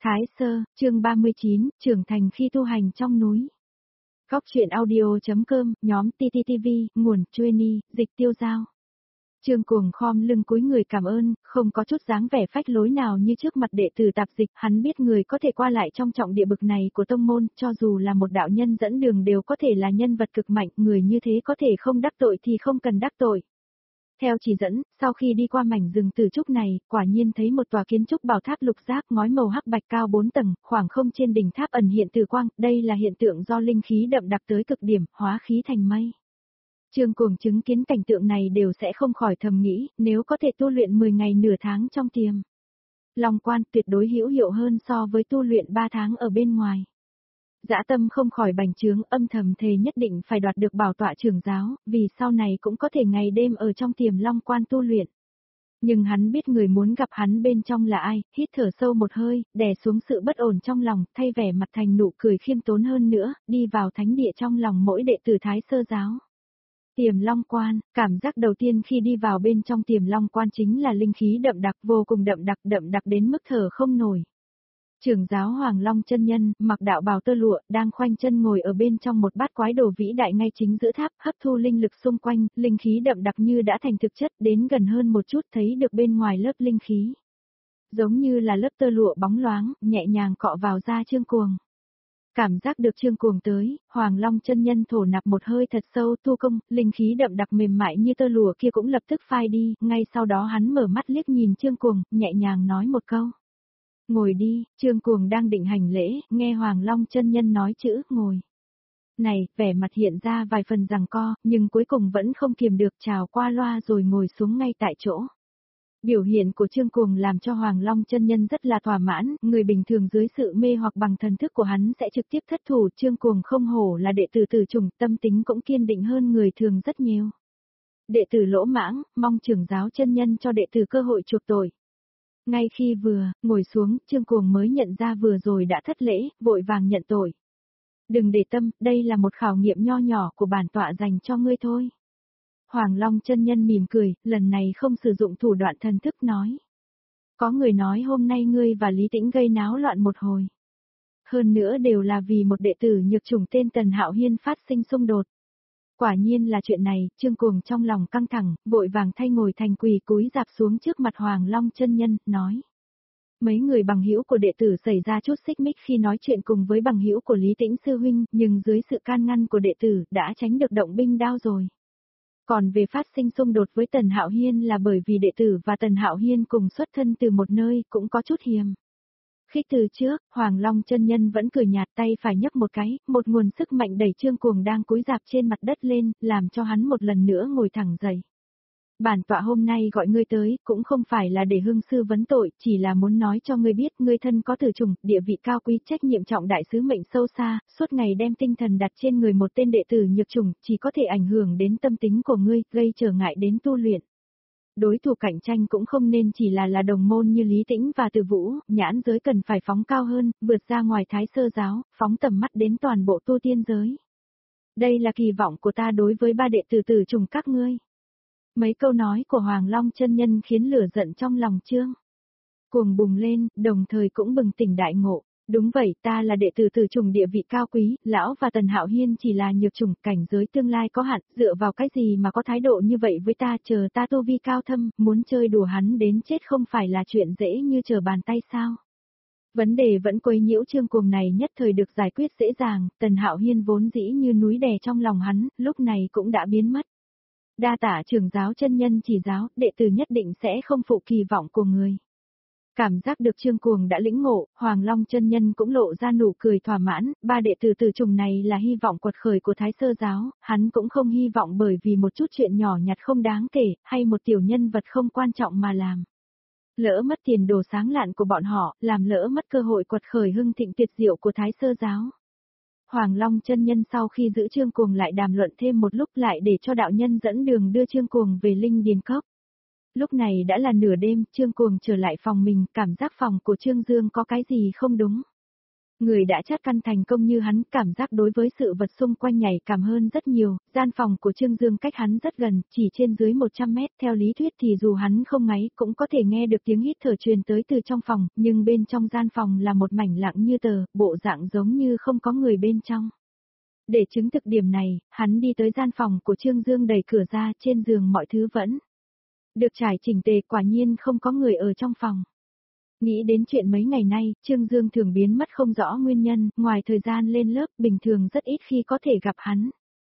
Thái Sơ, chương 39, trưởng thành khi tu hành trong núi. Góc truyện audio.com, nhóm TTTV, nguồn, Chuyeni, dịch tiêu giao. Trương Cuồng khom lưng cúi người cảm ơn, không có chút dáng vẻ phách lối nào như trước mặt đệ tử tạp dịch, hắn biết người có thể qua lại trong trọng địa bực này của tông môn, cho dù là một đạo nhân dẫn đường đều có thể là nhân vật cực mạnh, người như thế có thể không đắc tội thì không cần đắc tội. Theo chỉ dẫn, sau khi đi qua mảnh rừng tử trúc này, quả nhiên thấy một tòa kiến trúc bảo tháp lục giác ngói màu hắc bạch cao 4 tầng, khoảng không trên đỉnh tháp ẩn hiện từ quang, đây là hiện tượng do linh khí đậm đặc tới cực điểm, hóa khí thành mây. Trương Cuồng chứng kiến cảnh tượng này đều sẽ không khỏi thầm nghĩ, nếu có thể tu luyện 10 ngày nửa tháng trong tiềm Long Quan tuyệt đối hữu hiệu hơn so với tu luyện 3 tháng ở bên ngoài. Dã tâm không khỏi bành trướng, âm thầm thề nhất định phải đoạt được bảo tọa trưởng giáo, vì sau này cũng có thể ngày đêm ở trong tiềm Long Quan tu luyện. Nhưng hắn biết người muốn gặp hắn bên trong là ai, hít thở sâu một hơi, đè xuống sự bất ổn trong lòng, thay vẻ mặt thành nụ cười khiêm tốn hơn nữa, đi vào thánh địa trong lòng mỗi đệ tử Thái Sơ giáo. Tiềm Long Quan, cảm giác đầu tiên khi đi vào bên trong tiềm Long Quan chính là linh khí đậm đặc, vô cùng đậm đặc đến mức thở không nổi. Trưởng giáo Hoàng Long chân nhân, mặc đạo bào tơ lụa, đang khoanh chân ngồi ở bên trong một bát quái đồ vĩ đại ngay chính giữa tháp, hấp thu linh lực xung quanh, linh khí đậm đặc như đã thành thực chất, đến gần hơn một chút thấy được bên ngoài lớp linh khí. Giống như là lớp tơ lụa bóng loáng, nhẹ nhàng cọ vào da Trương Cuồng. Cảm giác được Trương Cuồng tới, Hoàng Long chân nhân thổ nạp một hơi thật sâu, tu công, linh khí đậm đặc mềm mại như tơ lụa kia cũng lập tức phai đi, ngay sau đó hắn mở mắt liếc nhìn Trương Cuồng, nhẹ nhàng nói một câu. Ngồi đi, Trương Cuồng đang định hành lễ, nghe Hoàng Long chân nhân nói chữ ngồi. Này, vẻ mặt hiện ra vài phần giằng co, nhưng cuối cùng vẫn không kiềm được chào qua loa rồi ngồi xuống ngay tại chỗ. Biểu hiện của Trương Cuồng làm cho Hoàng Long chân nhân rất là thỏa mãn, người bình thường dưới sự mê hoặc bằng thần thức của hắn sẽ trực tiếp thất thủ, Trương Cuồng không hổ là đệ tử tử chủng, tâm tính cũng kiên định hơn người thường rất nhiều. Đệ tử lỗ mãng, mong trưởng giáo chân nhân cho đệ tử cơ hội chuộc tội. Ngay khi vừa ngồi xuống, Trương Cuồng mới nhận ra vừa rồi đã thất lễ, vội vàng nhận tội. Đừng để tâm, đây là một khảo nghiệm nho nhỏ của bản tọa dành cho ngươi thôi. Hoàng Long chân nhân mỉm cười, lần này không sử dụng thủ đoạn thần thức nói. Có người nói hôm nay ngươi và Lý Tĩnh gây náo loạn một hồi. Hơn nữa đều là vì một đệ tử nhược chủng tên Tần Hạo Hiên phát sinh xung đột. Quả nhiên là chuyện này, Trương Cuồng trong lòng căng thẳng, vội vàng thay ngồi thành quỳ cúi rạp xuống trước mặt Hoàng Long chân nhân, nói. Mấy người bằng hữu của đệ tử xảy ra chút xích mích khi nói chuyện cùng với bằng hữu của Lý Tĩnh sư huynh, nhưng dưới sự can ngăn của đệ tử đã tránh được động binh đao rồi. Còn về phát sinh xung đột với Tần Hạo Hiên là bởi vì đệ tử và Tần Hạo Hiên cùng xuất thân từ một nơi cũng có chút hiềm. Khích từ trước, Hoàng Long chân nhân vẫn cười nhạt, tay phải nhấc một cái, một nguồn sức mạnh đẩy Trương Cuồng đang cúi rạp trên mặt đất lên, làm cho hắn một lần nữa ngồi thẳng dậy. Bản tọa hôm nay gọi ngươi tới, cũng không phải là để hương sư vấn tội, chỉ là muốn nói cho ngươi biết, ngươi thân có tử chủng, địa vị cao quý, trách nhiệm trọng đại, sứ mệnh sâu xa, suốt ngày đem tinh thần đặt trên người một tên đệ tử nhược chủng, chỉ có thể ảnh hưởng đến tâm tính của ngươi, gây trở ngại đến tu luyện. Đối thủ cạnh tranh cũng không nên chỉ là đồng môn như Lý Tĩnh và Từ Vũ, nhãn giới cần phải phóng cao hơn, vượt ra ngoài Thái Sơ giáo, phóng tầm mắt đến toàn bộ tu tiên giới. Đây là kỳ vọng của ta đối với ba đệ tử tử chủng các ngươi. Mấy câu nói của Hoàng Long chân nhân khiến lửa giận trong lòng Trương Cuồng bùng lên, đồng thời cũng bừng tỉnh đại ngộ. Đúng vậy, ta là đệ tử tử chủng địa vị cao quý, lão và Tần Hạo Hiên chỉ là nhược chủng, cảnh giới tương lai có hạn, dựa vào cái gì mà có thái độ như vậy với ta, chờ ta tu vi cao thâm, muốn chơi đùa hắn đến chết không phải là chuyện dễ như trở bàn tay sao. Vấn đề vẫn quấy nhiễu Trương Cuồng này nhất thời được giải quyết dễ dàng, Tần Hạo Hiên vốn dĩ như núi đè trong lòng hắn, lúc này cũng đã biến mất. Đa tạ trưởng giáo chân nhân chỉ giáo, đệ tử nhất định sẽ không phụ kỳ vọng của người. Cảm giác được Trương Cuồng đã lĩnh ngộ, Hoàng Long chân nhân cũng lộ ra nụ cười thỏa mãn, ba đệ tử tử chủng này là hy vọng quật khởi của Thái Sơ giáo, hắn cũng không hy vọng bởi vì một chút chuyện nhỏ nhặt không đáng kể, hay một tiểu nhân vật không quan trọng mà làm. Lỡ mất tiền đồ sáng lạn của bọn họ, làm lỡ mất cơ hội quật khởi hưng thịnh tuyệt diệu của Thái Sơ giáo. Hoàng Long chân nhân sau khi giữ Trương Cuồng lại đàm luận thêm một lúc lại để cho đạo nhân dẫn đường đưa Trương Cuồng về Linh Điền Cốc. Lúc này đã là nửa đêm, Trương Cuồng trở lại phòng mình, cảm giác phòng của Trương Dương có cái gì không đúng. Người đã chát căn thành công như hắn, cảm giác đối với sự vật xung quanh nhạy cảm hơn rất nhiều, gian phòng của Trương Dương cách hắn rất gần, chỉ trên dưới 100 mét, theo lý thuyết thì dù hắn không ngáy cũng có thể nghe được tiếng hít thở truyền tới từ trong phòng, nhưng bên trong gian phòng là một mảnh lặng như tờ, bộ dạng giống như không có người bên trong. Để chứng thực điểm này, hắn đi tới gian phòng của Trương Dương, đẩy cửa ra, trên giường mọi thứ vẫn được trải chỉnh tề, quả nhiên không có người ở trong phòng. Nghĩ đến chuyện mấy ngày nay, Trương Dương thường biến mất không rõ nguyên nhân, ngoài thời gian lên lớp, bình thường rất ít khi có thể gặp hắn.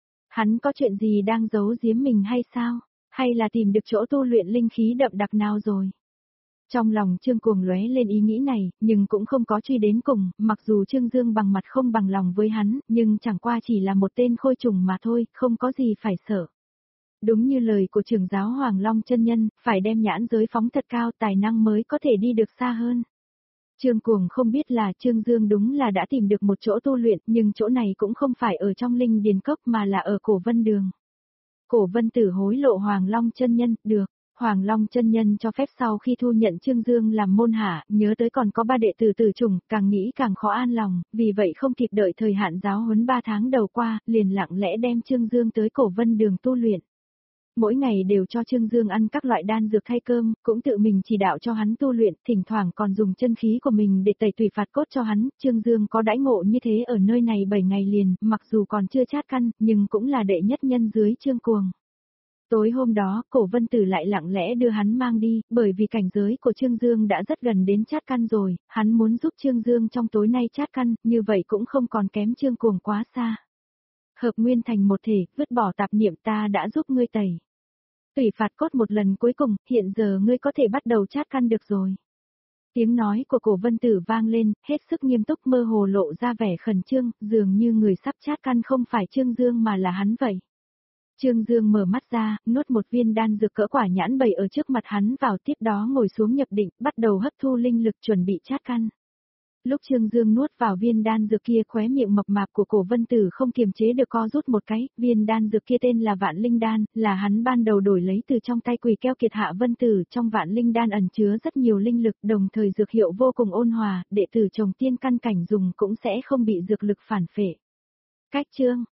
Hắn có chuyện gì đang giấu giếm mình hay sao? Hay là tìm được chỗ tu luyện linh khí đậm đặc nào rồi? Trong lòng Trương Cuồng lóe lên ý nghĩ này, nhưng cũng không có truy đến cùng, mặc dù Trương Dương bằng mặt không bằng lòng với hắn, nhưng chẳng qua chỉ là một tên khôi trùng mà thôi, không có gì phải sợ. Đúng như lời của trưởng giáo Hoàng Long chân nhân, phải đem nhãn giới phóng thật cao, tài năng mới có thể đi được xa hơn. Trương Cuồng không biết là Trương Dương đúng là đã tìm được một chỗ tu luyện, nhưng chỗ này cũng không phải ở trong Linh Điền Cốc mà là ở Cổ Vân Đường. Cổ Vân Tử hối lộ Hoàng Long chân nhân, được. Hoàng Long chân nhân cho phép sau khi thu nhận Trương Dương làm môn hạ, nhớ tới còn có 3 đệ tử tử chủng, càng nghĩ càng khó an lòng, vì vậy không kịp đợi thời hạn giáo huấn 3 tháng đầu qua, liền lặng lẽ đem Trương Dương tới Cổ Vân Đường tu luyện. Mỗi ngày đều cho Trương Dương ăn các loại đan dược thay cơm, cũng tự mình chỉ đạo cho hắn tu luyện, thỉnh thoảng còn dùng chân khí của mình để tẩy tùy phạt cốt cho hắn. Trương Dương có đãi ngộ như thế ở nơi này 7 ngày liền, mặc dù còn chưa chát căn, nhưng cũng là đệ nhất nhân dưới Trương Cuồng. Tối hôm đó, Cổ Vân Tử lại lặng lẽ đưa hắn mang đi, bởi vì cảnh giới của Trương Dương đã rất gần đến chát căn rồi, hắn muốn giúp Trương Dương trong tối nay chát căn, như vậy cũng không còn kém Trương Cuồng quá xa. Hợp nguyên thành một thể, vứt bỏ tạp niệm, ta đã giúp ngươi tẩy tùy phạt cốt một lần cuối cùng, hiện giờ ngươi có thể bắt đầu chát căn được rồi. Tiếng nói của Cổ Vân Tử vang lên, hết sức nghiêm túc, mơ hồ lộ ra vẻ khẩn trương, dường như người sắp chát căn không phải Trương Dương mà là hắn vậy. Trương Dương mở mắt ra, nuốt một viên đan dược cỡ quả nhãn bày ở trước mặt hắn vào, tiếp đó ngồi xuống nhập định, bắt đầu hấp thu linh lực chuẩn bị chát căn. Lúc Trương Dương nuốt vào viên đan dược kia, khóe miệng mập mạp của Cổ Vân Tử không kiềm chế được co rút một cái, viên đan dược kia tên là Vạn Linh Đan, là hắn ban đầu đổi lấy từ trong tay Quỳ Keo Kiệt Hạ Vân Tử, trong Vạn Linh Đan ẩn chứa rất nhiều linh lực, đồng thời dược hiệu vô cùng ôn hòa, đệ tử trồng tiên căn cảnh dùng cũng sẽ không bị dược lực phản phệ. Cách chương